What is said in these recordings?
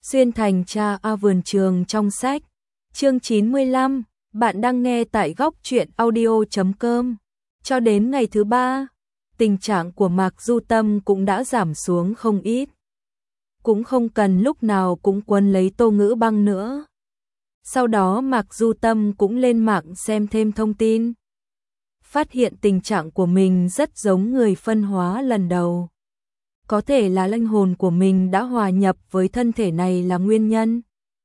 Xuyên thành cha vườn trường trong sách. Chương 95, bạn đang nghe tại góc truyện audio.com. Cho đến ngày thứ 3, tình trạng của Mạc Du Tâm cũng đã giảm xuống không ít. Cũng không cần lúc nào cũng quấn lấy Tô Ngữ Băng nữa. Sau đó Mạc Du Tâm cũng lên mạng xem thêm thông tin. Phát hiện tình trạng của mình rất giống người phân hóa lần đầu. Có thể là linh hồn của mình đã hòa nhập với thân thể này là nguyên nhân.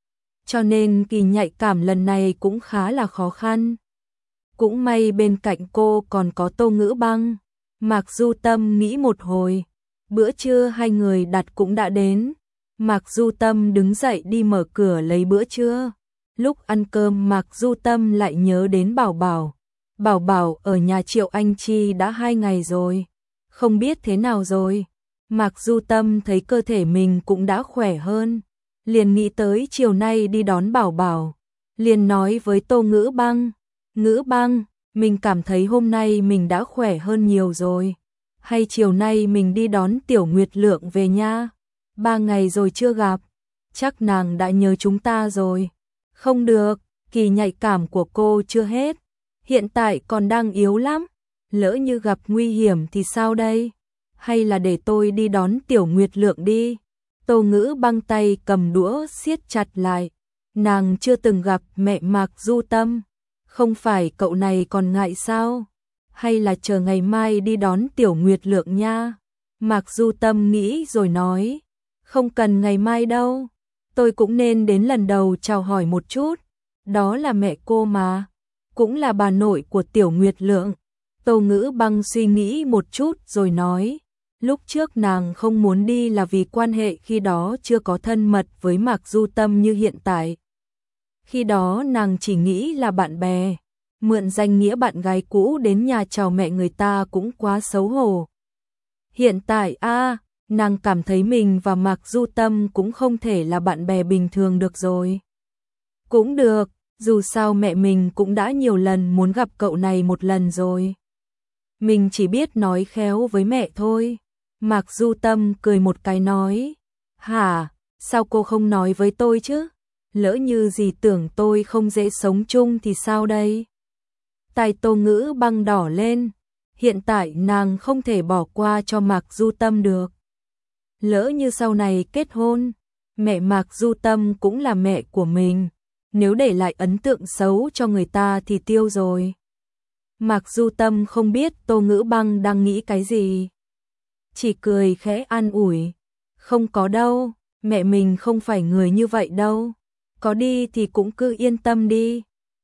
Cho nên kỳ nhạy cảm lần này cũng khá là khó khăn. Cũng may bên cạnh cô còn có Tô Ngữ Băng. Mạc Du Tâm nghĩ một hồi. Bữa trưa hai người đặt cũng đã đến. Mạc Du Tâm đứng dậy đi mở cửa lấy bữa trưa. Lúc ăn cơm Mạc Du Tâm lại nhớ đến Bảo Bảo. Bảo Bảo ở nhà Triệu Anh Chi đã 2 ngày rồi. Không biết thế nào rồi. Mạc Du Tâm thấy cơ thể mình cũng đã khỏe hơn. Liền nghĩ tới chiều nay đi đón Bảo Bảo. Liền nói với Tô Ngữ Băng. Ngữ Băng, mình cảm thấy hôm nay mình đã khỏe hơn nhiều rồi. Hay chiều nay mình đi đón Tiểu Nguyệt Lượng về nha. 3 ngày rồi chưa gặp. Chắc nàng đã nhớ chúng ta rồi. Không được, kỳ nhạy cảm của cô chưa hết. Hiện tại còn đang yếu lắm. Lỡ như gặp nguy hiểm thì sao đây? Hay là để tôi đi đón Tiểu Nguyệt Lượng đi. Tô Ngữ Băng tay cầm đũa siết chặt lại. Nàng chưa từng gặp mẹ Mạc Du Tâm. Không phải cậu này còn ngại sao? Hay là chờ ngày mai đi đón Tiểu Nguyệt Lượng nha? Mạc Du Tâm nghĩ rồi nói. Không cần ngày mai đâu. Tôi cũng nên đến lần đầu chào hỏi một chút. Đó là mẹ cô mà. Cũng là bà nội của Tiểu Nguyệt Lượng. Tô Ngữ Băng suy nghĩ một chút rồi nói. Lúc trước nàng không muốn đi là vì quan hệ khi đó chưa có thân mật với Mạc Du Tâm như hiện tại. Khi đó nàng chỉ nghĩ là bạn bè. Mượn danh nghĩa bạn gái cũ đến nhà chào mẹ người ta cũng quá xấu hổ. Hiện tại nàng cảm thấy mình và Mạc Du Tâm cũng không thể là bạn bè bình thường được rồi. Cũng được, dù sao mẹ mình cũng đã nhiều lần muốn gặp cậu này một lần rồi. Mình chỉ biết nói khéo với mẹ thôi. Mạc Du Tâm cười một cái nói. Hả, sao cô không nói với tôi chứ? Lỡ như gì tưởng tôi không dễ sống chung thì sao đây? Tai Tô Ngữ Băng đỏ lên. Hiện tại nàng không thể bỏ qua cho Mạc Du Tâm được. Lỡ như sau này kết hôn, mẹ Mạc Du Tâm cũng là mẹ của mình. Nếu để lại ấn tượng xấu cho người ta thì tiêu rồi. Mạc Du Tâm không biết Tô Ngữ Băng đang nghĩ cái gì. Chỉ cười khẽ an ủi. Không có đâu, mẹ mình không phải người như vậy đâu. Có đi thì cũng cứ yên tâm đi.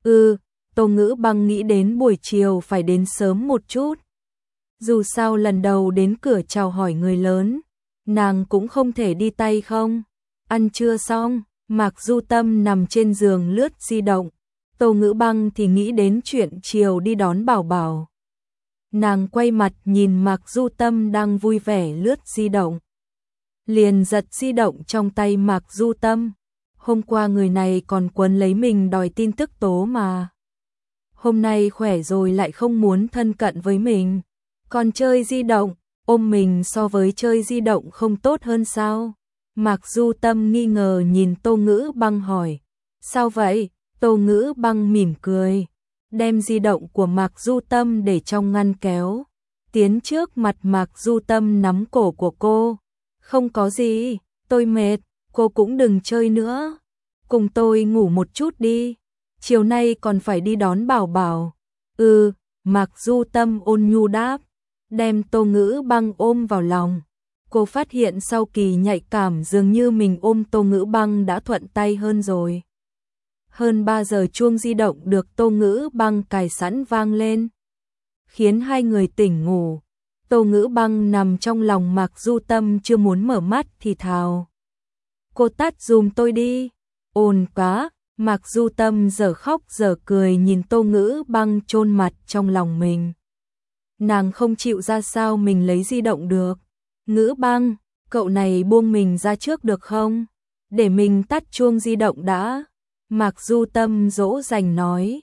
Tô Ngữ Băng nghĩ đến buổi chiều phải đến sớm một chút. Dù sao lần đầu đến cửa chào hỏi người lớn, nàng cũng không thể đi tay không. Ăn trưa xong, Mạc Du Tâm nằm trên giường lướt di động. Tô Ngữ Băng thì nghĩ đến chuyện chiều đi đón Bảo Bảo. Nàng quay mặt nhìn Mạc Du Tâm đang vui vẻ lướt di động. Liền giật di động trong tay Mạc Du Tâm. Hôm qua người này còn quấn lấy mình đòi tin tức tố mà. Hôm nay khỏe rồi lại không muốn thân cận với mình. Còn chơi di động, ôm mình so với chơi di động không tốt hơn sao? Mạc Du Tâm nghi ngờ nhìn Tô Ngữ Băng hỏi. Sao vậy? Tô Ngữ Băng mỉm cười. Đem di động của Mạc Du Tâm để trong ngăn kéo. Tiến trước mặt Mạc Du Tâm nắm cổ của cô. Không có gì, tôi mệt, cô cũng đừng chơi nữa. Cùng tôi ngủ một chút đi. Chiều nay còn phải đi đón Bảo Bảo. Mạc Du Tâm ôn nhu đáp. Đem Tô Ngữ Băng ôm vào lòng. Cô phát hiện sau kỳ nhạy cảm dường như mình ôm Tô Ngữ Băng đã thuận tay hơn rồi. Hơn 3 giờ chuông di động được Tô Ngữ Băng cài sẵn vang lên. Khiến hai người tỉnh ngủ. Tô Ngữ Băng nằm trong lòng Mạc Du Tâm chưa muốn mở mắt thì thào. Cô tắt dùm tôi đi. Ồn quá. Mạc Du Tâm giờ khóc giờ cười nhìn Tô Ngữ Băng chôn mặt trong lòng mình. Nàng không chịu ra sao mình lấy di động được. Ngữ Băng, cậu này buông mình ra trước được không? Để mình tắt chuông di động đã. Mạc Du Tâm dỗ dành nói.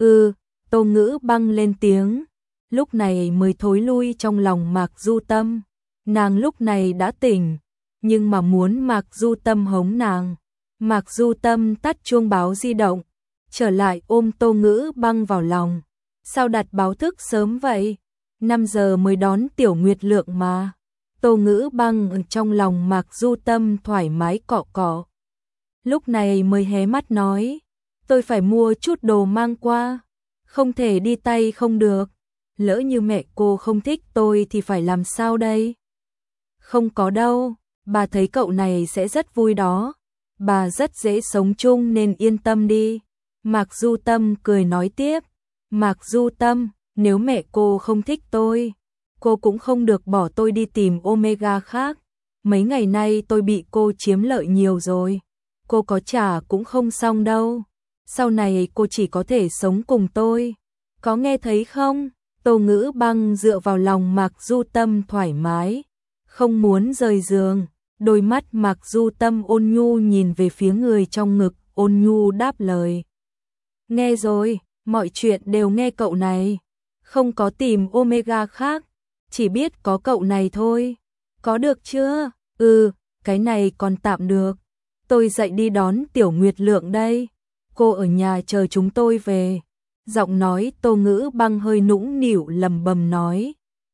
Tô Ngữ Băng lên tiếng. Lúc này mới thối lui trong lòng Mạc Du Tâm. Nàng lúc này đã tỉnh. nhưng mà muốn Mạc Du Tâm hống nàng. Mạc Du Tâm tắt chuông báo di động, trở lại ôm Tô Ngữ Băng vào lòng. Sao đặt báo thức sớm vậy? 5 giờ mới đón Tiểu Nguyệt Lượng mà. Tô Ngữ Băng ở trong lòng Mạc Du Tâm thoải mái cọ cọ. Lúc này mới hé mắt nói, tôi phải mua chút đồ mang qua, không thể đi tay không được. Lỡ như mẹ cô không thích tôi thì phải làm sao đây? Không có đâu, bà thấy cậu này sẽ rất vui đó. Bà rất dễ sống chung nên yên tâm đi. Mạc Du Tâm cười nói tiếp. Mạc Du Tâm, nếu mẹ cô không thích tôi, cô cũng không được bỏ tôi đi tìm Omega khác. Mấy ngày nay tôi bị cô chiếm lợi nhiều rồi. Cô có trả cũng không xong đâu. Sau này cô chỉ có thể sống cùng tôi. Có nghe thấy không? Tô Ngữ Băng dựa vào lòng Mạc Du Tâm thoải mái, không muốn rời giường. Đôi mắt Mạc Du Tâm ôn nhu nhìn về phía người trong ngực, ôn nhu đáp lời. Nghe rồi, mọi chuyện đều nghe cậu này. Không có tìm Omega khác, chỉ biết có cậu này thôi. Có được chưa? Cái này còn tạm được. Tôi dậy đi đón Tiểu Nguyệt Lượng đây. Cô ở nhà chờ chúng tôi về. Giọng nói Tô Ngữ Băng hơi nũng nịu lầm bầm nói.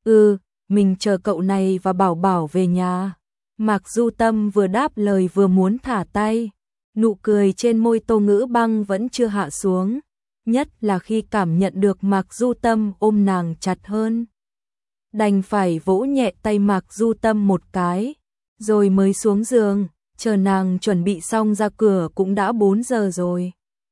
Mình chờ cậu này và Bảo Bảo về nhà. Mạc Du Tâm vừa đáp lời vừa muốn thả tay. Nụ cười trên môi Tô Ngữ Băng vẫn chưa hạ xuống. Nhất là khi cảm nhận được Mạc Du Tâm ôm nàng chặt hơn. Đành phải vỗ nhẹ tay Mạc Du Tâm một cái, rồi mới xuống giường, chờ nàng chuẩn bị xong ra cửa cũng đã 4 giờ rồi.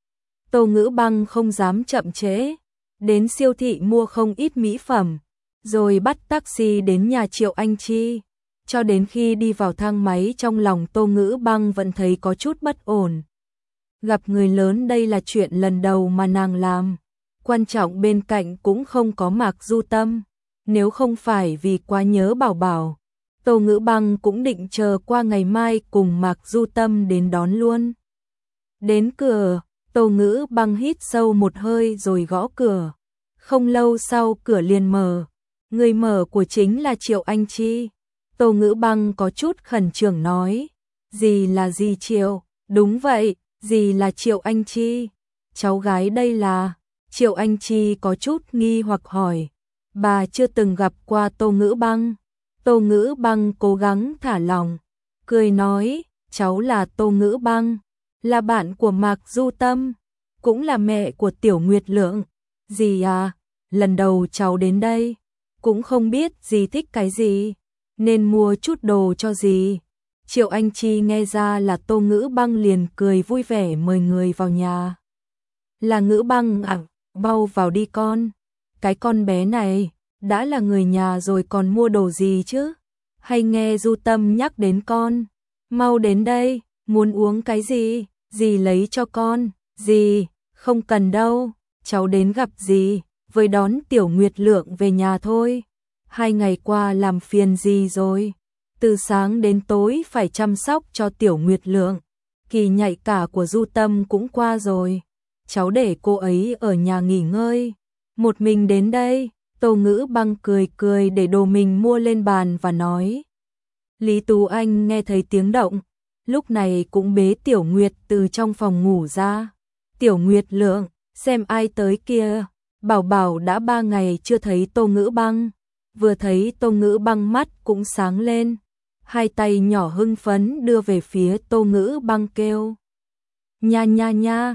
Tô Ngữ Băng không dám chậm trễ, đến siêu thị mua không ít mỹ phẩm, rồi bắt taxi đến nhà Triệu Anh Chi. Cho đến khi đi vào thang máy trong lòng Tô Ngữ Băng vẫn thấy có chút bất ổn. Gặp người lớn đây là chuyện lần đầu mà nàng làm, quan trọng bên cạnh cũng không có Mạc Du Tâm. Nếu không phải vì quá nhớ Bảo Bảo, Tô Ngữ Băng cũng định chờ qua ngày mai cùng Mạc Du Tâm đến đón luôn. Đến cửa, Tô Ngữ Băng hít sâu một hơi rồi gõ cửa. Không lâu sau cửa liền mở. Người mở của chính là Triệu Anh Chi. Tô Ngữ Băng có chút khẩn trương nói. Dì là dì Triệu? Đúng vậy, dì là Triệu Anh Chi. Cháu gái đây là... Triệu Anh Chi có chút nghi hoặc hỏi. Bà chưa từng gặp qua Tô Ngữ Băng. Tô Ngữ Băng cố gắng thả lòng, cười nói, cháu là Tô Ngữ Băng, là bạn của Mạc Du Tâm, cũng là mẹ của Tiểu Nguyệt Lượng. Dì à, lần đầu cháu đến đây, cũng không biết dì thích cái gì, nên mua chút đồ cho dì. Triệu Anh Chi nghe ra là Tô Ngữ Băng liền cười vui vẻ mời người vào nhà. Là Ngữ Băng à, bao vào đi con. Cái con bé này, đã là người nhà rồi còn mua đồ gì chứ? Hay nghe Du Tâm nhắc đến con? Mau đến đây, muốn uống cái gì? Dì lấy cho con. Dì, không cần đâu, cháu đến gặp dì, với đón Tiểu Nguyệt Lượng về nhà thôi. 2 ngày qua làm phiền dì rồi. Từ sáng đến tối phải chăm sóc cho Tiểu Nguyệt Lượng. Kỳ nhạy cả của Du Tâm cũng qua rồi. Cháu để cô ấy ở nhà nghỉ ngơi. Một mình đến đây. Tô Ngữ Băng cười cười để đồ mình mua lên bàn và nói. Lý Tú Anh nghe thấy tiếng động, lúc này cũng bế Tiểu Nguyệt từ trong phòng ngủ ra. Tiểu Nguyệt Lượng, xem ai tới kia. Bảo Bảo đã 3 ngày chưa thấy Tô Ngữ Băng, vừa thấy Tô Ngữ Băng mắt cũng sáng lên. Hai tay nhỏ hưng phấn đưa về phía Tô Ngữ Băng kêu. Nha nha nha,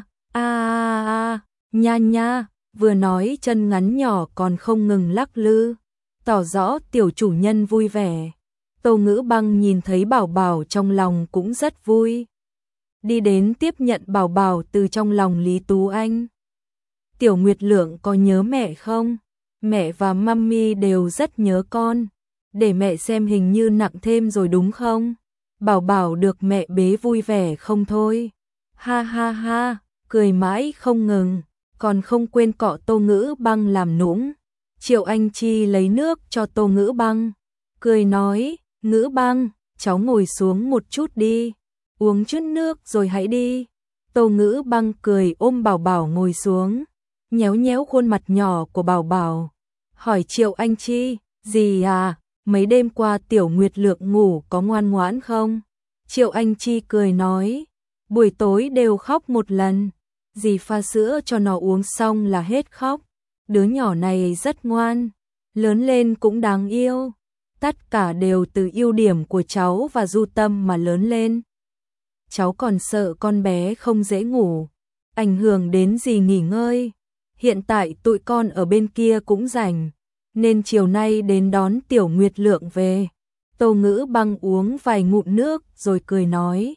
nha nha. Vừa nói chân ngắn nhỏ còn không ngừng lắc lư, tỏ rõ tiểu chủ nhân vui vẻ. Tô Ngữ Băng nhìn thấy Bảo Bảo trong lòng cũng rất vui. Đi đến tiếp nhận Bảo Bảo từ trong lòng Lý Tú Anh. Tiểu Nguyệt Lượng có nhớ mẹ không? Mẹ và mummy đều rất nhớ con. Để mẹ xem hình như nặng thêm rồi đúng không? Bảo Bảo được mẹ bế vui vẻ không thôi. Ha ha ha, cười mãi không ngừng. Còn không quên cọ Tô Ngữ Băng làm nũng. Triệu Anh Chi lấy nước cho Tô Ngữ Băng, cười nói, Ngữ Băng, cháu ngồi xuống một chút đi, uống chút nước rồi hãy đi. Tô Ngữ Băng cười ôm Bảo Bảo ngồi xuống, nhéo nhéo khuôn mặt nhỏ của Bảo Bảo, hỏi Triệu Anh Chi, gì à, mấy đêm qua Tiểu Nguyệt Lượng ngủ có ngoan ngoãn không? Triệu Anh Chi cười nói, buổi tối đều khóc một lần, dì pha sữa cho nó uống xong là hết khóc, đứa nhỏ này rất ngoan, lớn lên cũng đáng yêu, tất cả đều từ ưu điểm của cháu và Du Tâm mà lớn lên. Cháu còn sợ con bé không dễ ngủ, ảnh hưởng đến dì nghỉ ngơi, hiện tại tụi con ở bên kia cũng rảnh, nên chiều nay đến đón Tiểu Nguyệt Lượng về. Tô Ngữ Băng uống vài ngụm nước rồi cười nói,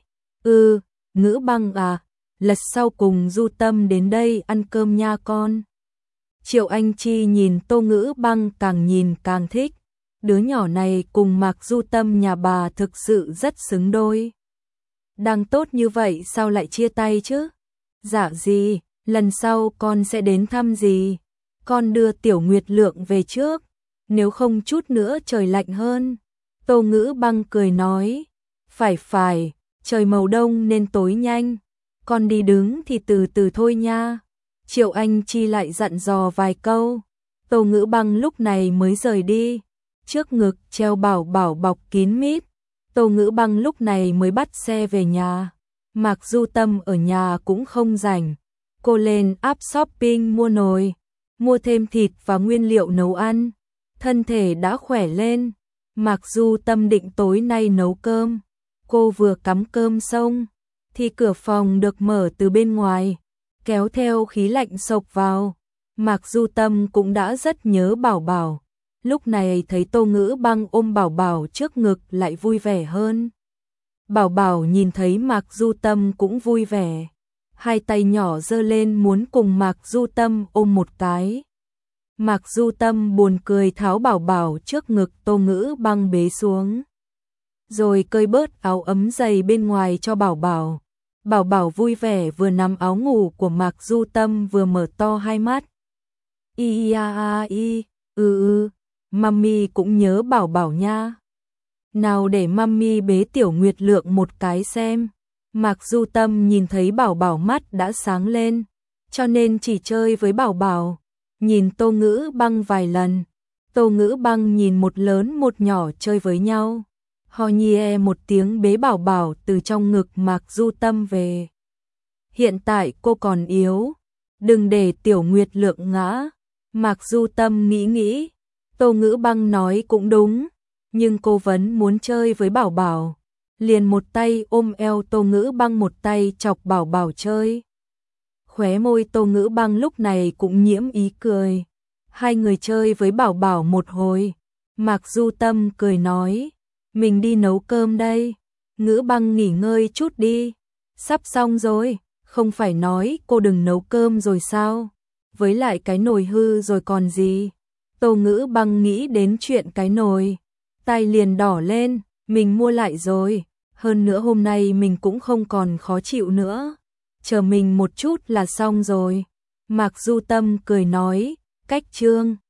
Ngữ Băng à, lần sau cùng Du Tâm đến đây ăn cơm nha con. Triệu Anh Chi nhìn Tô Ngữ Băng càng nhìn càng thích, đứa nhỏ này cùng Mạc Du Tâm nhà bà thực sự rất xứng đôi. Đang tốt như vậy sao lại chia tay chứ? Dạ dì, lần sau con sẽ đến thăm dì, con đưa Tiểu Nguyệt Lượng về trước, nếu không chút nữa trời lạnh hơn. Tô Ngữ Băng cười nói, phải, trời màu đông nên tối nhanh, con đi đứng thì từ từ thôi nha. Triệu Anh Chi lại dặn dò vài câu, Tô Ngữ Băng lúc này mới rời đi, trước ngực treo bảo bảo bọc kín mít. Tô Ngữ Băng lúc này mới bắt xe về nhà, Mạc Du Tâm ở nhà cũng không rảnh, cô lên app shopping mua nồi, mua thêm thịt và nguyên liệu nấu ăn, thân thể đã khỏe lên. Mạc Du Tâm định tối nay nấu cơm, cô vừa cắm cơm xong thì cửa phòng được mở từ bên ngoài, kéo theo khí lạnh xộc vào. Mạc Du Tâm cũng đã rất nhớ Bảo Bảo, lúc này thấy Tô Ngữ Băng ôm Bảo Bảo trước ngực lại vui vẻ hơn. Bảo Bảo nhìn thấy Mạc Du Tâm cũng vui vẻ, hai tay nhỏ giơ lên muốn cùng Mạc Du Tâm ôm một cái. Mạc Du Tâm buồn cười tháo Bảo Bảo trước ngực Tô Ngữ Băng bế xuống, rồi cởi bớt áo ấm dày bên ngoài cho Bảo Bảo. Bảo Bảo vui vẻ vừa nắm áo ngủ của Mạc Du Tâm vừa mở to hai mắt. Mummy cũng nhớ Bảo Bảo nha. Nào để mummy bế Tiểu Nguyệt Lượng một cái xem. Mạc Du Tâm nhìn thấy Bảo Bảo mắt đã sáng lên, cho nên chỉ chơi với Bảo Bảo. Nhìn Tô Ngữ Băng vài lần, Tô Ngữ Băng nhìn một lớn một nhỏ chơi với nhau, ho nhie một tiếng bế Bảo Bảo từ trong ngực Mạc Du Tâm về. Hiện tại cô còn yếu, đừng để Tiểu Nguyệt Lượng ngã. Mạc Du Tâm nghĩ, Tô Ngữ Băng nói cũng đúng, nhưng cô vẫn muốn chơi với Bảo Bảo, liền một tay ôm eo Tô Ngữ Băng một tay chọc Bảo Bảo chơi. Khóe môi Tô Ngữ Băng lúc này cũng nhiễm ý cười. Hai người chơi với Bảo Bảo một hồi, Mạc Du Tâm cười nói, mình đi nấu cơm đây. Ngữ Băng nghỉ ngơi chút đi, sắp xong rồi, không phải nói cô đừng nấu cơm rồi sao? Với lại cái nồi hư rồi còn gì? Tô Ngữ Băng nghĩ đến chuyện cái nồi, tay liền đỏ lên, mình mua lại rồi, hơn nữa hôm nay mình cũng không còn khó chịu nữa, chờ mình một chút là xong rồi. Mạc Du Tâm cười nói, cách trương.